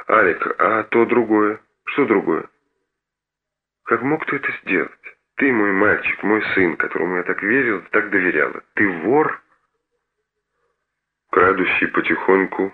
Алик, а то другое. Что другое? Как мог ты это сделать? Ты мой мальчик, мой сын, которому я так верила, так доверяла. Ты вор? Крадущий потихоньку.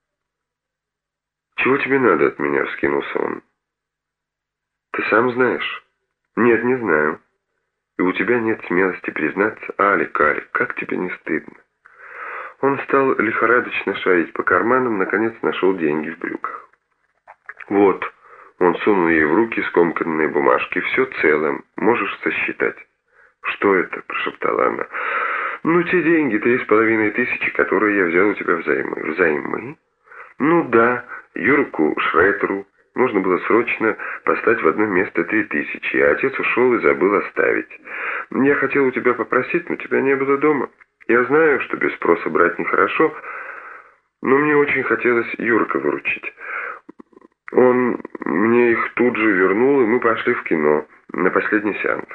Чего тебе надо от меня, вскинулся он. Ты сам знаешь? Нет, не знаю. И у тебя нет смелости признаться. Алик, Алик, как тебе не стыдно? Он стал лихорадочно шарить по карманам, наконец нашел деньги в брюках. Вот, он сунул ей в руки скомканные бумажки. Все целым, можешь сосчитать. Что это? Прошептала она. Ну, те деньги, 3500, которые я взял у тебя взаймы. Взаймы? Ну да, Юрку Шрейтеру нужно было срочно послать в одно место 3000, а отец ушел и забыл оставить. Я хотел у тебя попросить, но тебя не было дома. Я знаю, что без спроса брать нехорошо, но мне очень хотелось Юрка выручить. Он мне их тут же вернул, и мы пошли в кино на последний сеанс.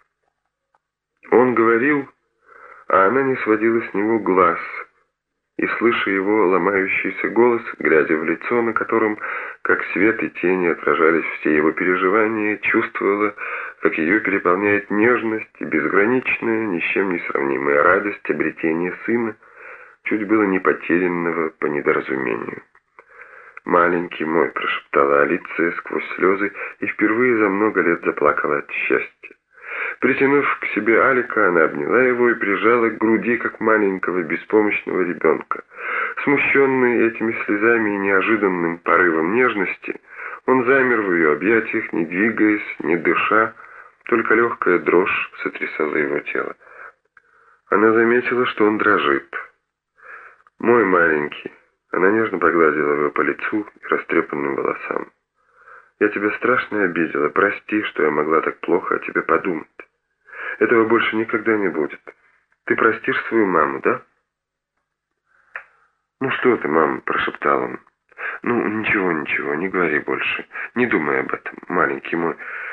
Он говорил, а она не сводила с него глаз, и, слыша его ломающийся голос, глядя в лицо, на котором, как свет и тени, отражались все его переживания, чувствовала, как ее переполняет нежность и безграничная, ни с чем не сравнимая радость обретения сына, чуть было не потерянного по недоразумению. «Маленький мой», — прошептала Алиция сквозь слезы и впервые за много лет заплакала от счастья. Притянув к себе Алика, она обняла его и прижала к груди, как маленького беспомощного ребенка. Смущенный этими слезами и неожиданным порывом нежности, он замер в ее объятиях, не двигаясь, не дыша, только легкая дрожь сотрясала его тело. Она заметила, что он дрожит. «Мой маленький», — она нежно погладила его по лицу и растрепанным волосам. «Я тебя страшно обидела. Прости, что я могла так плохо о тебе подумать. Этого больше никогда не будет. Ты простишь свою маму, да?» «Ну что ты, мама?» – прошептал он. «Ну, ничего, ничего, не говори больше. Не думай об этом, маленький мой».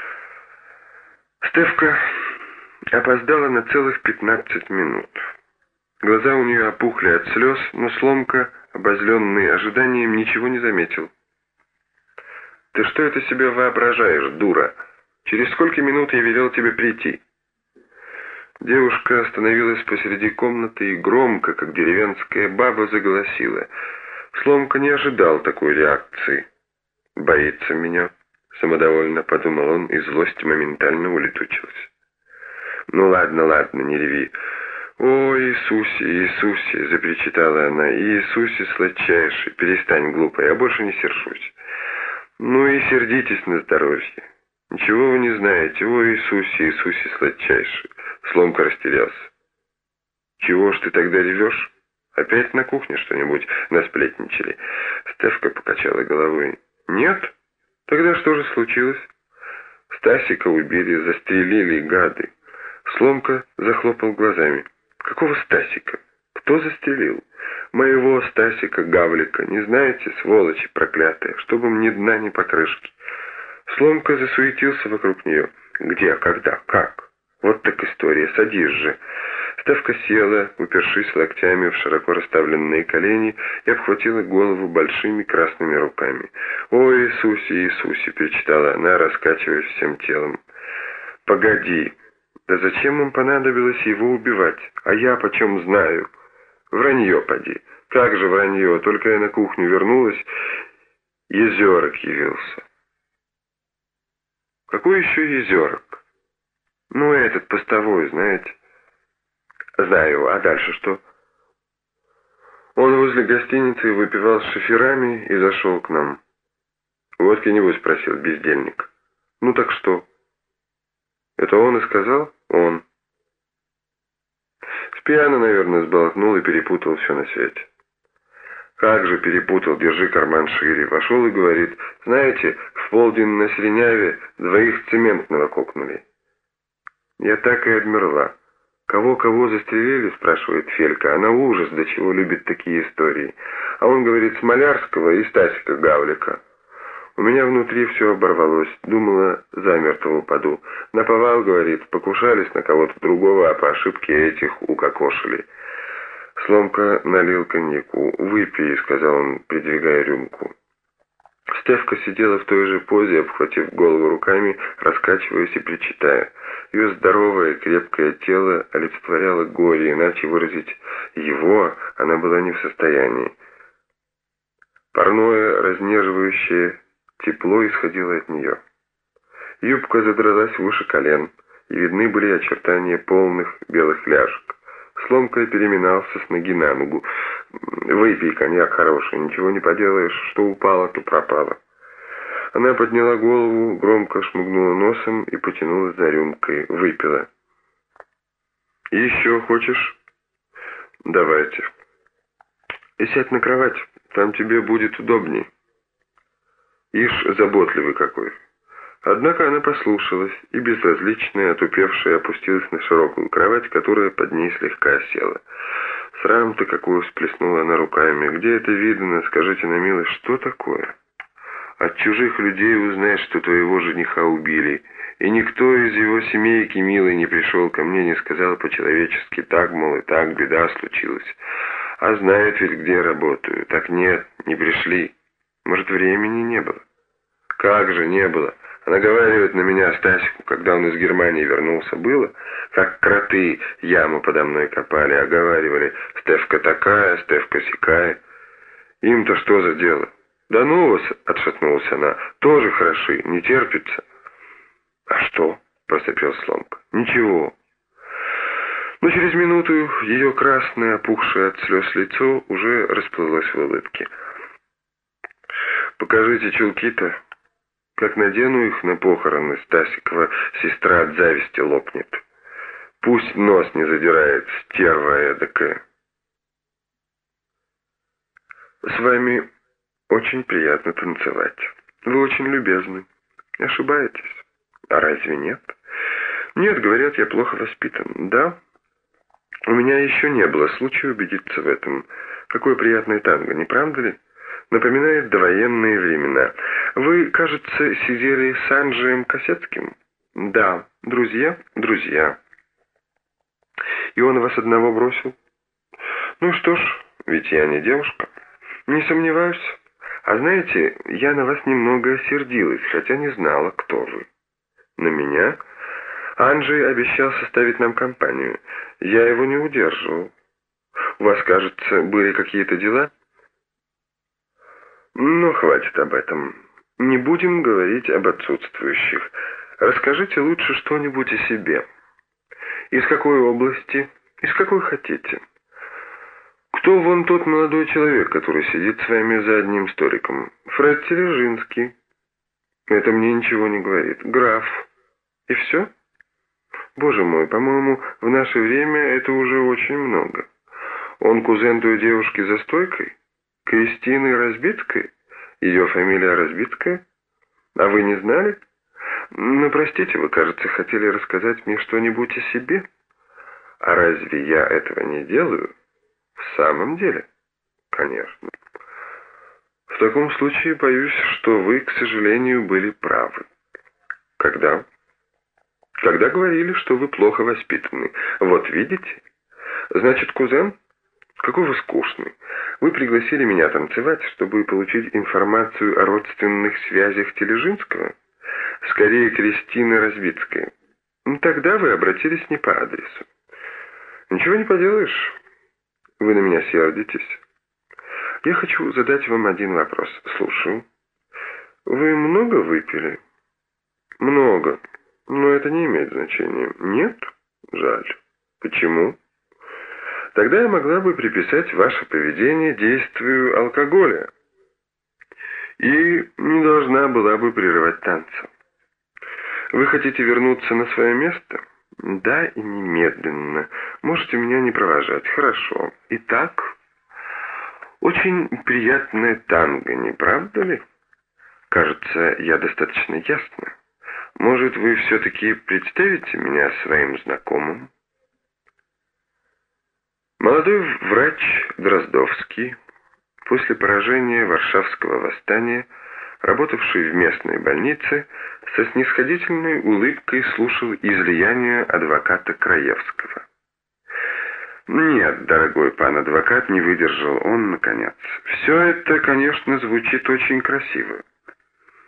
Стефка опоздала на целых 15 минут. Глаза у нее опухли от слез, но Сломка, обозленный ожиданием, ничего не заметил. «Ты что это себе воображаешь, дура? Через сколько минут я велел тебе прийти?» Девушка остановилась посреди комнаты и громко, как деревенская баба, заголосила. Сломка не ожидал такой реакции. «Боится меня», — самодовольно подумал он, и злость моментально улетучилась. «Ну ладно, ладно, не реви». «О, Иисусе, Иисусе!» — запричитала она. «Иисусе сладчайший, перестань, глупая, я больше не сержусь». «Ну и сердитесь на здоровье. Ничего вы не знаете. О, Иисусе, Иисусе сладчайший!» Сломка растерялся. «Чего ж ты тогда ревешь? Опять на кухне что-нибудь насплетничали?» Стефка покачала головой. «Нет? Тогда что же случилось?» «Стасика убили, застрелили, гады». Сломка захлопал глазами. «Какого Стасика? Кто застрелил?» «Моего Стасика Гавлика. Не знаете, сволочи проклятые, чтобы мне дна ни покрышки». Сломка засуетился вокруг нее. «Где? Когда? Как?» «Вот так история. Садись же». Стефка села, упершись локтями в широко расставленные колени, и обхватила голову большими красными руками. «О, Иисусе, Иисусе!» — перечитала она, раскачиваясь всем телом. «Погоди! Да зачем им понадобилось его убивать? А я почем знаю?» «Вранье, поди!» «Как же вранье? Только я на кухню вернулась, Езерок явился». «Какой еще Езерок?» «Ну, этот постовой, знаете». «Знаю, а дальше что?» «Он возле гостиницы выпивал с шоферами и зашел к нам». «Водки небось просил, бездельник». «Ну так что?» «Это он и сказал?» «Он». Спьяно, наверное, сболтнул и перепутал все на свете. «Как же перепутал, держи карман шире». Вошел и говорит: «Знаете, в полдень на Сиреняве 2 цементного кокнули». Я так и обмерла. «Кого застрелили?» — спрашивает Фелька. Она ужас, до чего любит такие истории. А он говорит: Смолярского и Стасика Гавлика. У меня внутри все оборвалось. Думала, замертво упаду. Наповал, говорит, покушались на кого-то другого, а по ошибке этих укокошили. Сломка налил коньяку. «Выпей», — сказал он, придвигая рюмку. Стефка сидела в той же позе, обхватив голову руками, раскачиваясь и причитая. Ее здоровое, крепкое тело олицетворяло горе, иначе выразить его она была не в состоянии. Парное, разнеживающее тепло исходило от нее. Юбка задралась выше колен, и видны были очертания полных белых ляжек. Сломкой переминался с ноги на ногу. «Выпей коньяк хороший, ничего не поделаешь, что упало, то пропало». Она подняла голову, громко шмыгнула носом и потянулась за рюмкой. Выпила. «Еще хочешь?» «Давайте. И сядь на кровать, там тебе будет удобней». Ишь, заботливый какой. Однако она послушалась и, безразличная, отупевшая, опустилась на широкую кровать, которая под ней слегка осела. «Срам-то какой!» — всплеснула она руками. «Где это видно? Скажите на милость, что такое? От чужих людей узнаешь, что твоего жениха убили, и никто из его семейки, милый, не пришел ко мне, не сказал по-человечески так, мол, и так беда случилась. А знают ведь, где я работаю. Так нет, не пришли. Может, времени не было?» «Как же не было? Наговаривать на меня Стасику, когда он из Германии вернулся, было, как кроты яму подо мной копали, оговаривали: Стефка такая, Стефка сякая. Им-то что за дело?» «Да ну вас!» — отшатнулась она. «Тоже хороши, не терпится». «А что?» — просопел Сломка. «Ничего». Но через минуту ее красное, опухшее от слез лицо уже расплылось в улыбке. «Покажите чулки-то. Как надену их на похороны, Стасикова сестра от зависти лопнет. Пусть нос не задирает, стерва эдакая». «С вами очень приятно танцевать. Вы очень любезны. Ошибаетесь. А разве нет?» «Нет, говорят, я плохо воспитан. Да? У меня еще не было случая убедиться в этом. Какое приятное танго, не правда ли? Напоминает довоенные времена. Вы, кажется, сидели с Анджеем Косецким?» «Да. Друзья? Друзья». «И он вас одного бросил?» «Ну что ж, ведь я не девушка». «Не сомневаюсь. А знаете, я на вас немного сердилась, хотя не знала, кто вы». «На меня?» «Анджей обещал составить нам компанию. Я его не удерживал. У вас, кажется, были какие-то дела?» «Ну, хватит об этом. Не будем говорить об отсутствующих. Расскажите лучше что-нибудь о себе. Из какой области? Из какой хотите? Кто вон тот молодой человек, который сидит с вами за одним столиком? Фред Тележинский. Это мне ничего не говорит. Граф. И все? Боже мой, по-моему, в наше время это уже очень много. Он кузен той девушки за стойкой? Кристины Разбицкой? Ее фамилия Разбицкая? А вы не знали? Ну, простите, вы, кажется, хотели рассказать мне что-нибудь о себе. А разве я этого не делаю? В самом деле? Конечно. В таком случае, боюсь, что вы, к сожалению, были правы. Когда? Когда говорили, что вы плохо воспитаны. Вот видите? Значит, кузен? Какой вы скучный. Вы пригласили меня танцевать, чтобы получить информацию о родственных связях Тележинского? Скорее, Кристины Разбицкой. Тогда вы обратились не по адресу. Ничего не поделаешь. Вы на меня сердитесь. Я хочу задать вам один вопрос. Слушаю. Вы много выпили? Много. Но это не имеет значения. Нет? Жаль. Почему? Тогда я могла бы приписать ваше поведение действию алкоголя. И не должна была бы прерывать танцы. Вы хотите вернуться на свое место? Да, и немедленно. Можете меня не провожать. Хорошо. Итак, очень приятное танго, не правда ли? Кажется, я достаточно ясно. Может, вы все-таки представите меня своим знакомым? Молодой врач Дроздовский, после поражения Варшавского восстания, работавший в местной больнице, со снисходительной улыбкой слушал излияние адвоката Краевского. «Нет, дорогой пан адвокат, не выдержал он, наконец. Все это, конечно, звучит очень красиво.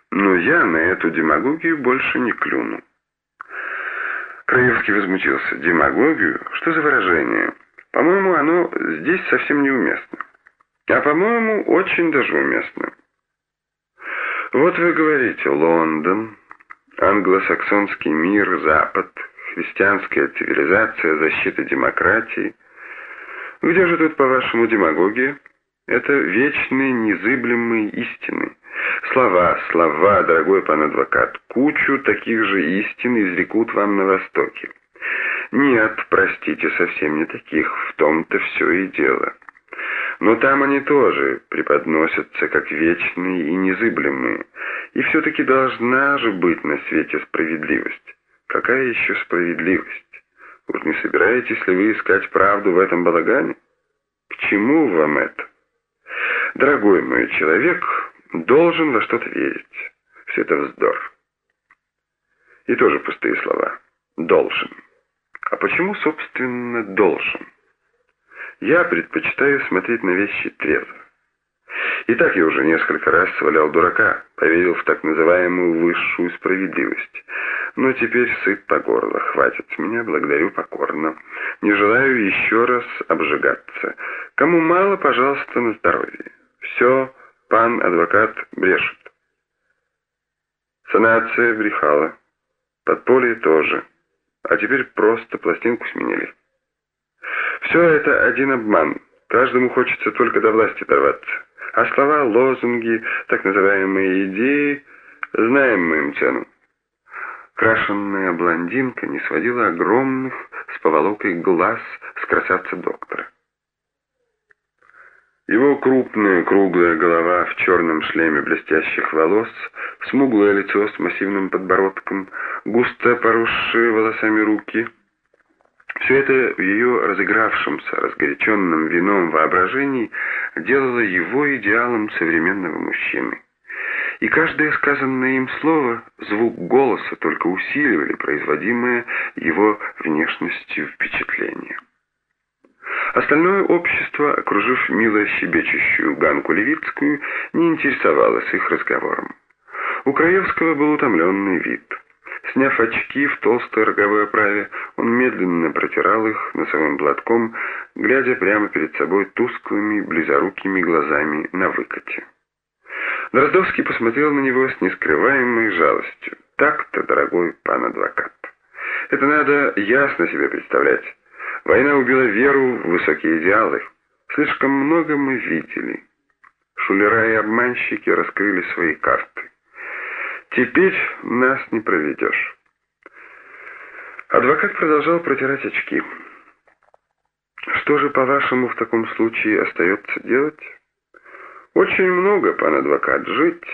Но я на эту демагогию больше не клюну. Краевский возмутился. Демагогию? Что за выражение? По-моему, оно здесь совсем неуместно. А по-моему, очень даже уместно. Вот вы говорите, Лондон, англосаксонский мир, Запад, христианская цивилизация, защита демократии. Где же тут, по-вашему, демагогия? Это вечные, незыблемые истины. Слова, дорогой пан адвокат, кучу таких же истин изрекут вам на Востоке. Нет, простите, совсем не таких, в том-то все и дело. Но там они тоже преподносятся как вечные и незыблемые. И все-таки должна же быть на свете справедливость. Какая еще справедливость? Уж не собираетесь ли вы искать правду в этом балагане? К чему вам это? Дорогой мой человек должен во что-то верить. Все это вздор. И тоже пустые слова. Должен. А почему, собственно, должен? Я предпочитаю смотреть на вещи трезво. И так я уже несколько раз свалял дурака, поверил в так называемую высшую справедливость. Но теперь сыт по горло, хватит с меня, благодарю покорно. Не желаю еще раз обжигаться. Кому мало, пожалуйста, на здоровье. Все, пан адвокат брешет. Санация брехала. Подполье тоже. А теперь просто пластинку сменили. Все это один обман. Каждому хочется только до власти дорваться. А слова, лозунги, так называемые идеи, знаем мы им цену. Крашенная блондинка не сводила огромных с поволокой глаз с красавца доктора. Его крупная круглая голова в черном шлеме блестящих волос, смуглое лицо с массивным подбородком, густо поросшие волосами руки — все это в ее разыгравшемся, разгоряченном вином воображении делало его идеалом современного мужчины. И каждое сказанное им слово, звук голоса только усиливали производимое его внешностью впечатление. Остальное общество, окружив мило щебечущую Ганку Левицкую, не интересовалось их разговором. У Краевского был утомленный вид. Сняв очки в толстой роговой оправе, он медленно протирал их носовым платком, глядя прямо перед собой тусклыми, близорукими глазами на выкате. Дроздовский посмотрел на него с нескрываемой жалостью. «Так-то, дорогой пан адвокат. Это надо ясно себе представлять. Война убила веру в высокие идеалы. Слишком много мы видели. Шулера и обманщики раскрыли свои карты. Теперь нас не проведешь». Адвокат продолжал протирать очки. «Что же, по-вашему, в таком случае остается делать?» «Очень много, пан адвокат, жить».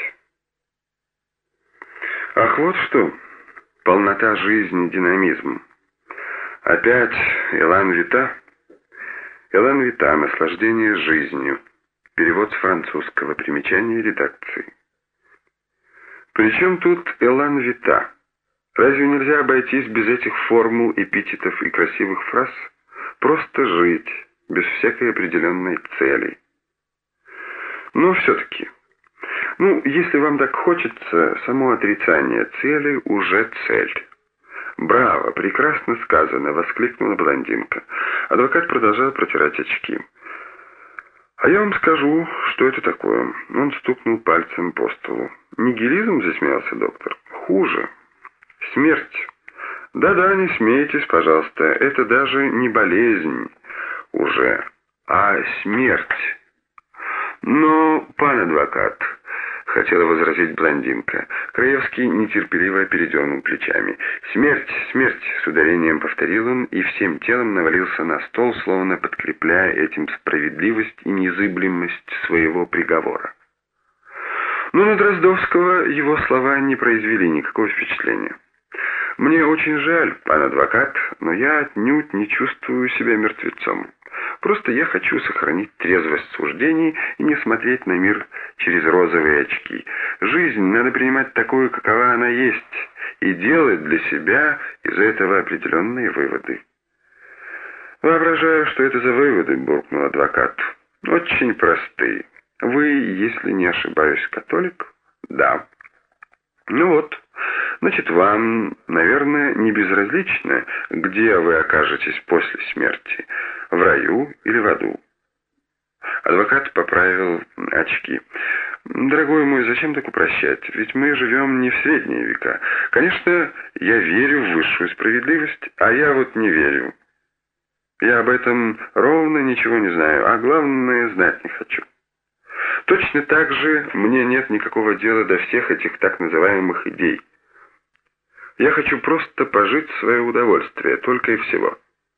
«Ах, вот что! Полнота жизни, динамизм. Опять Элан Вита?» «Элан Вита. Наслаждение жизнью». Перевод с французского. Примечание редакции. Причем тут Элан Вита? Разве нельзя обойтись без этих формул, эпитетов и красивых фраз? Просто жить, без всякой определенной цели. Но все-таки, если вам так хочется, само отрицание цели уже цель. «Браво! Прекрасно сказано!» — воскликнула блондинка. Адвокат продолжал протирать очки. «А я вам скажу, что это такое». Он стукнул пальцем по столу. «Нигилизм?» — засмеялся доктор. «Хуже. Смерть». «Да-да, не смейтесь, пожалуйста. Это даже не болезнь уже, а смерть». «Но, пан адвокат», — хотела возразить блондинка. Краевский нетерпеливо передернул плечами. «Смерть, смерть!» — с ударением повторил он и всем телом навалился на стол, словно подкрепляя этим справедливость и незыблемость своего приговора. Но на Дроздовского его слова не произвели никакого впечатления. «Мне очень жаль, пан адвокат, но я отнюдь не чувствую себя мертвецом. Просто я хочу сохранить трезвость суждений и не смотреть на мир через розовые очки. Жизнь надо принимать такой, какова она есть, и делать для себя из этого определенные выводы». «Воображаю, что это за выводы», — буркнул адвокат. «Очень простые. Вы, если не ошибаюсь, католик?» «Да». Ну вот, значит, вам, наверное, не безразлично, где вы окажетесь после смерти, в раю или в аду. Адвокат поправил очки. «Дорогой мой, зачем так упрощать? Ведь мы живем не в средние века. Конечно, я верю в высшую справедливость, а я вот не верю. Я об этом ровно ничего не знаю, а главное, знать не хочу. Точно так же мне нет никакого дела до всех этих так называемых идей. Я хочу просто пожить в свое удовольствие, только и всего».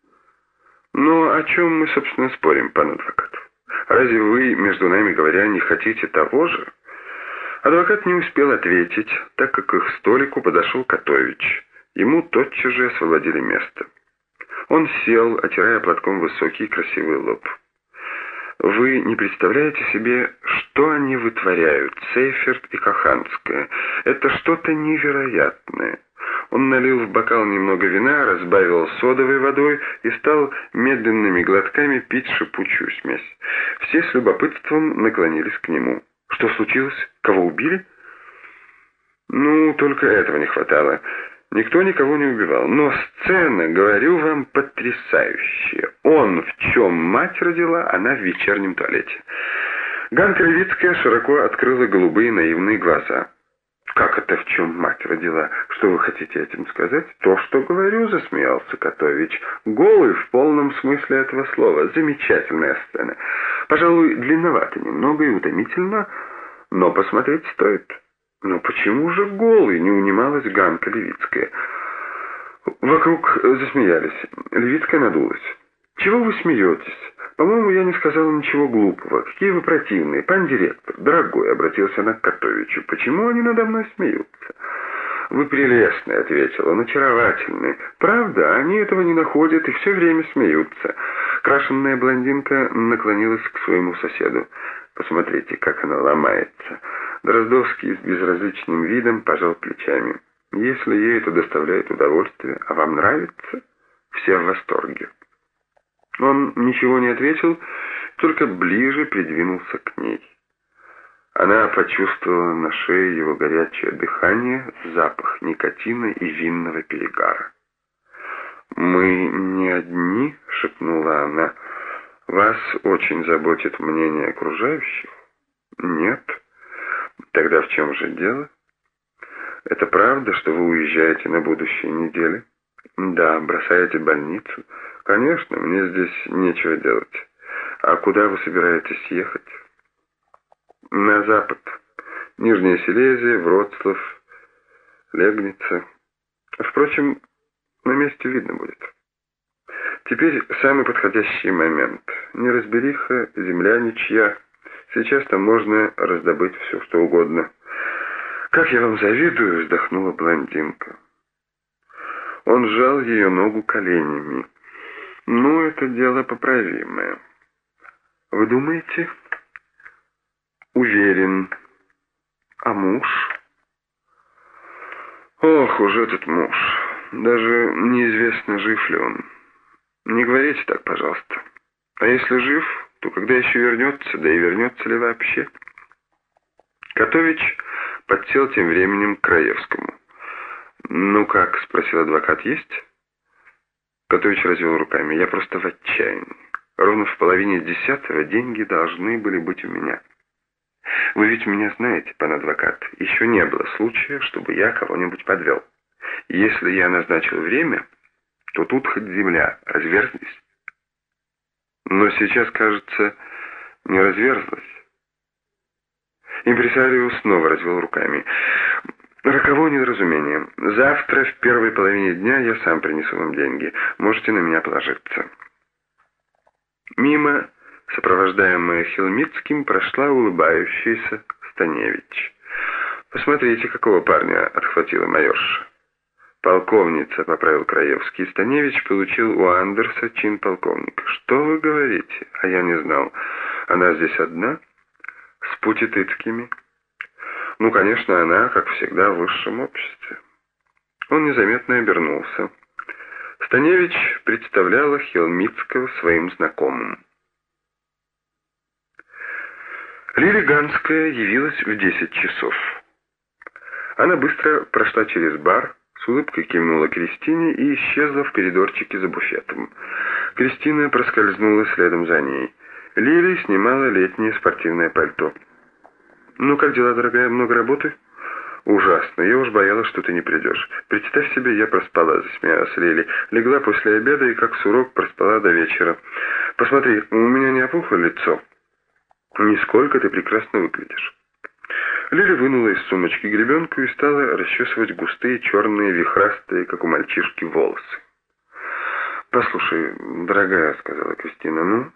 «Но о чем мы, собственно, спорим, пан адвокат? Разве вы, между нами говоря, не хотите того же?» Адвокат не успел ответить, так как к их столику подошел Котович. Ему тотчас же освободили место. Он сел, отирая платком высокий красивый лоб. «Вы не представляете себе, что они вытворяют, Сейферт и Каханская. Это что-то невероятное». Он налил в бокал немного вина, разбавил содовой водой и стал медленными глотками пить шипучую смесь. Все с любопытством наклонились к нему. «Что случилось? Кого убили?» «Ну, только этого не хватало. Никто никого не убивал. Но сцена, говорю вам, потрясающая. Он в чем мать родила, она в вечернем туалете». Ганка Левицкая широко открыла голубые наивные глаза. «Как это в чем мать родила? Что вы хотите этим сказать?» «То, что говорю», — засмеялся Котович. «Голый в полном смысле этого слова. Замечательная сцена. Пожалуй, длинновато немного и утомительно, но посмотреть стоит». «Но почему же голый?» — не унималась Ганка Левицкая. Вокруг засмеялись. Левицкая надулась. «Чего вы смеетесь? По-моему, я не сказала ничего глупого. Какие вы противные, пан директор. Дорогой», — обратился она к Котовичу, — «почему они надо мной смеются?» «Вы прелестный», — ответил он, — «очаровательный. Правда, они этого не находят и все время смеются». Крашенная блондинка наклонилась к своему соседу. «Посмотрите, как она ломается». Дроздовский с безразличным видом пожал плечами. «Если ей это доставляет удовольствие, а вам нравится, все в восторге». Он ничего не ответил, только ближе придвинулся к ней. Она почувствовала на шее его горячее дыхание, запах никотина и винного перегара. «Мы не одни», — шепнула она. «Вас очень заботит мнение окружающих?» «Нет». «Тогда в чем же дело? Это правда, что вы уезжаете на будущей неделе?» «Да, бросаете больницу?» «Конечно, мне здесь нечего делать. А куда вы собираетесь ехать?» «На запад. Нижняя Силезия, Вроцлав, Легница. Впрочем, на месте видно будет. Теперь самый подходящий момент. Неразбериха, земля ничья. Сейчас там можно раздобыть все, что угодно». «Как я вам завидую», — вздохнула блондинка. Он сжал ее ногу коленями. «Ну, это дело поправимое». «Вы думаете?» «Уверен. А муж?» «Ох уж этот муж. Даже неизвестно, жив ли он. Не говорите так, пожалуйста. А если жив, то когда еще вернется, да и вернется ли вообще?» Котович подсел тем временем к Краевскому. «Ну как?» — спросил адвокат. «Есть?» Котович развел руками. «Я просто в отчаянии. Ровно в половине 10 деньги должны были быть у меня. Вы ведь меня знаете, пан адвокат. Еще не было случая, чтобы я кого-нибудь подвел. Если я назначил время, то тут хоть земля, разверзнись. Но сейчас, кажется, не разверзлась». Импресарио снова развел руками. «Роковое недоразумение. Завтра в первой половине дня я сам принесу вам деньги. Можете на меня положиться». Мимо, сопровождаемая Хилмицким, прошла улыбающаяся Станевич. «Посмотрите, какого парня отхватила майорша». «Полковница», — поправил Краевский. «Станевич получил у Андерса чин полковника». «Что вы говорите? А я не знал. Она здесь одна? С Путитыцкими?» «Ну, конечно, она, как всегда, в высшем обществе». Он незаметно обернулся. Станевич представляла Хилмицкого своим знакомым. Лили Ганская явилась в 10 часов. Она быстро прошла через бар, с улыбкой кивнула Кристине и исчезла в коридорчике за буфетом. Кристина проскользнула следом за ней. Лили снимала летнее спортивное пальто. «Ну, как дела, дорогая? Много работы?» «Ужасно. Я уж боялась, что ты не придешь. Представь себе, я проспала», — засмеялась Лили. «Легла после обеда и, как сурок, проспала до вечера. Посмотри, у меня не опухло лицо. Нисколько, ты прекрасно выглядишь». Лили вынула из сумочки гребенку и стала расчесывать густые, черные, вихрастые, как у мальчишки, волосы. «Послушай, дорогая», — сказала Кристина, — «ну,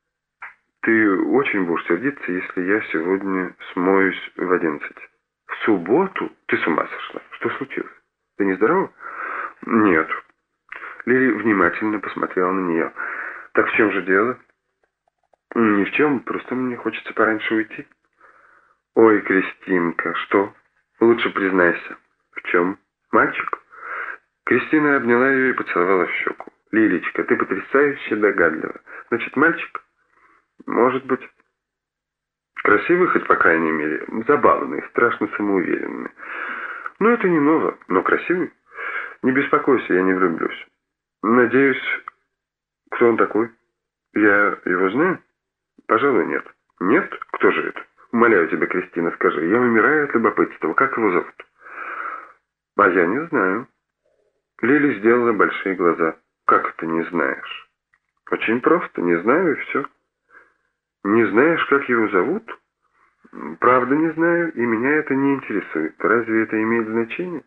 ты очень будешь сердиться, если я сегодня смоюсь в 11. В субботу? Ты с ума сошла? Что случилось? Ты нездорова?» «Нет». Лили внимательно посмотрела на нее. «Так в чем же дело?» «Ни в чем, просто мне хочется пораньше уйти». «Ой, Кристинка, что? Лучше признайся». «В чем? Мальчик?» Кристина обняла ее и поцеловала в щеку. «Лилечка, ты потрясающе догадлива. Значит, мальчик?» «Может быть». «Красивый хоть, по крайней мере, забавный, страшно самоуверенный. Ну, это не ново, но красивый. Не беспокойся, я не влюблюсь. Надеюсь, кто он такой? Я его знаю? Пожалуй, нет». «Нет? Кто же это? Умоляю тебя, Кристина, скажи. Я умираю от любопытства. Как его зовут?» «А я не знаю». Лили сделала большие глаза. «Как это не знаешь?» «Очень просто. Не знаю, и все». «Не знаешь, как его зовут?» «Правда не знаю, и меня это не интересует. Разве это имеет значение?»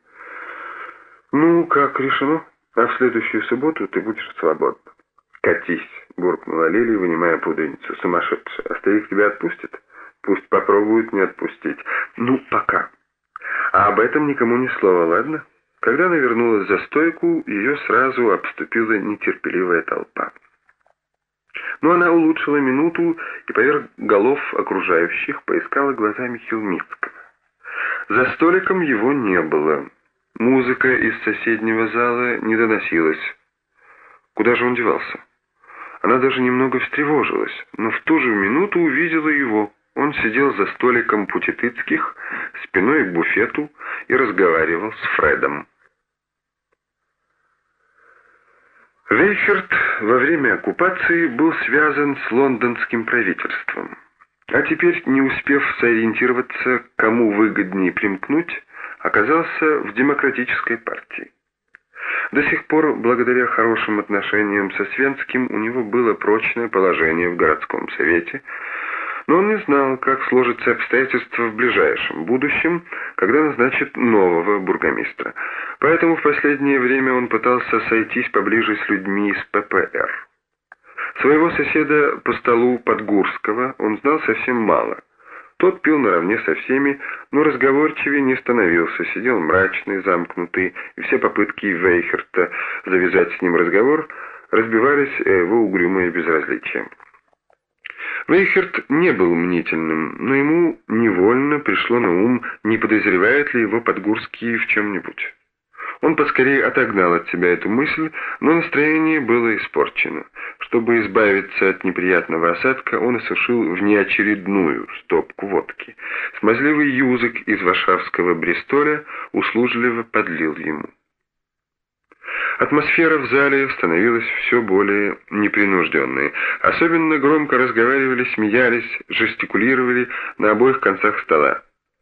«Ну, как решено. А в следующую субботу ты будешь свободна». «Катись», — буркнула Лили, вынимая пудреницу. «Сумасшедшая. А старик тебя отпустит?» «Пусть попробует не отпустить. Ну, пока. А об этом никому ни слова, ладно?» Когда она вернулась за стойку, ее сразу обступила нетерпеливая толпа. Но она улучшила минуту и поверх голов окружающих поискала глазами Хилмицкого. За столиком его не было. Музыка из соседнего зала не доносилась. Куда же он девался? Она даже немного встревожилась, но в ту же минуту увидела его. Он сидел за столиком Путитыцких, спиной к буфету, и разговаривал с Фредом. Вейхерт во время оккупации был связан с лондонским правительством. А теперь, не успев сориентироваться, кому выгоднее примкнуть, оказался в демократической партии. До сих пор, благодаря хорошим отношениям со Свенским, у него было прочное положение в городском совете, но он не знал, как сложатся обстоятельства в ближайшем будущем, когда назначат нового бургомистра. Поэтому в последнее время он пытался сойтись поближе с людьми из ППР. Своего соседа по столу Подгурского он знал совсем мало. Тот пил наравне со всеми, но разговорчивее не становился, сидел мрачный, замкнутый, и все попытки Вейхерта завязать с ним разговор разбивались о его угрюмое безразличие. Вейхерт не был мнительным, но ему невольно пришло на ум, не подозревает ли его Подгурский в чем-нибудь. Он поскорее отогнал от себя эту мысль, но настроение было испорчено. Чтобы избавиться от неприятного осадка, он осушил внеочередную стопку водки. Смазливый юзок из варшавского Бристоля услужливо подлил ему. Атмосфера в зале становилась все более непринужденной. Особенно громко разговаривали, смеялись, жестикулировали на обоих концах стола.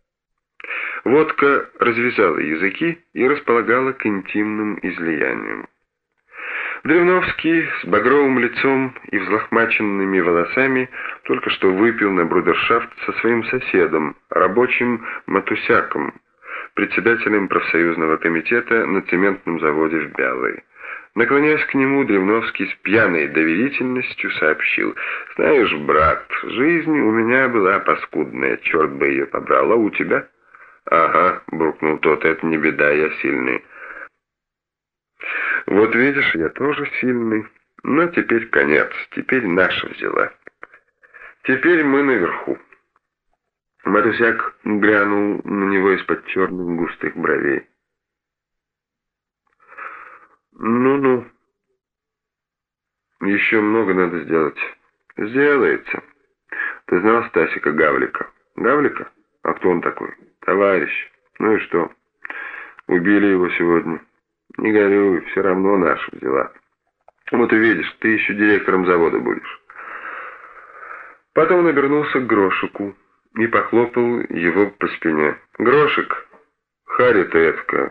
Водка развязала языки и располагала к интимным излияниям. Древновский с багровым лицом и взлохмаченными волосами только что выпил на брудершафт со своим соседом, рабочим Матусяком, председателем профсоюзного комитета на цементном заводе в Бялой. Наклоняясь к нему, Древновский с пьяной доверительностью сообщил: «Знаешь, брат, жизнь у меня была паскудная, черт бы ее побрал, а у тебя?» «Ага», — буркнул тот, — «это не беда, я сильный». «Вот видишь, я тоже сильный, но теперь конец, теперь наша взяла. Теперь мы наверху». Матусяк глянул на него из-под черных густых бровей. «Ну-ну, еще много надо сделать». «Сделается. Ты знал Стасика Гавлика?» «Гавлика? А кто он такой?» «Товарищ. Ну и что?» Убили его сегодня. Не горюй, все равно наша взяла. Вот увидишь, ты еще директором завода будешь. Потом он обернулся к Грошику и похлопал его по спине. «Грошик, Харя-то этка».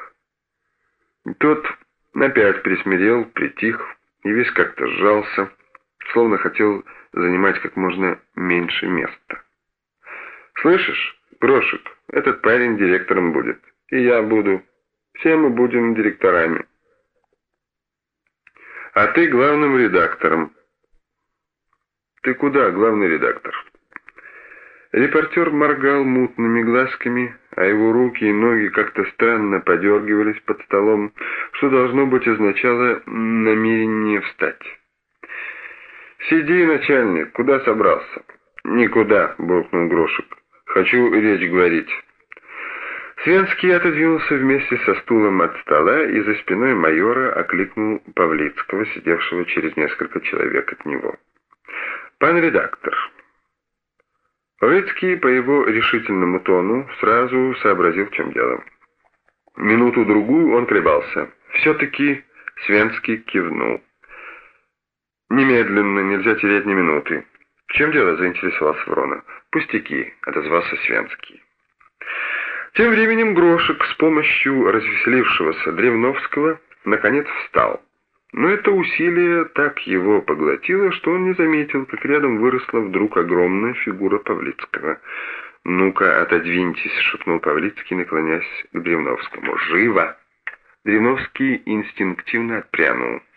Тот опять присмирел, притих и весь как-то сжался, словно хотел занимать как можно меньше места. «Слышишь, Грошик, этот парень директором будет, и я буду. Все мы будем директорами. А ты главным редактором». «Ты куда, главный редактор?» Репортер моргал мутными глазками, а его руки и ноги как-то странно подергивались под столом, что, должно быть, означало намерение встать. «Сиди, начальник, куда собрался?» «Никуда», — буркнул Грошик. «Хочу речь говорить». Свенский отодвинулся вместе со стулом от стола и за спиной майора окликнул Павлицкого, сидевшего через несколько человек от него. «Пан редактор». Павлицкий по его решительному тону сразу сообразил, в чем дело. Минуту-другую он колебался. Все-таки Свенский кивнул. «Немедленно, нельзя терять ни минуты». «В чем дело?» — заинтересовался Врона. «Пустяки», — отозвался Свенский. Тем временем Грошик с помощью развеселившегося Древновского наконец встал. Но это усилие так его поглотило, что он не заметил, как рядом выросла вдруг огромная фигура Павлицкого. «Ну-ка, отодвиньтесь», — шепнул Павлицкий, наклоняясь к Древновскому. «Живо!» Древновский инстинктивно отпрянул.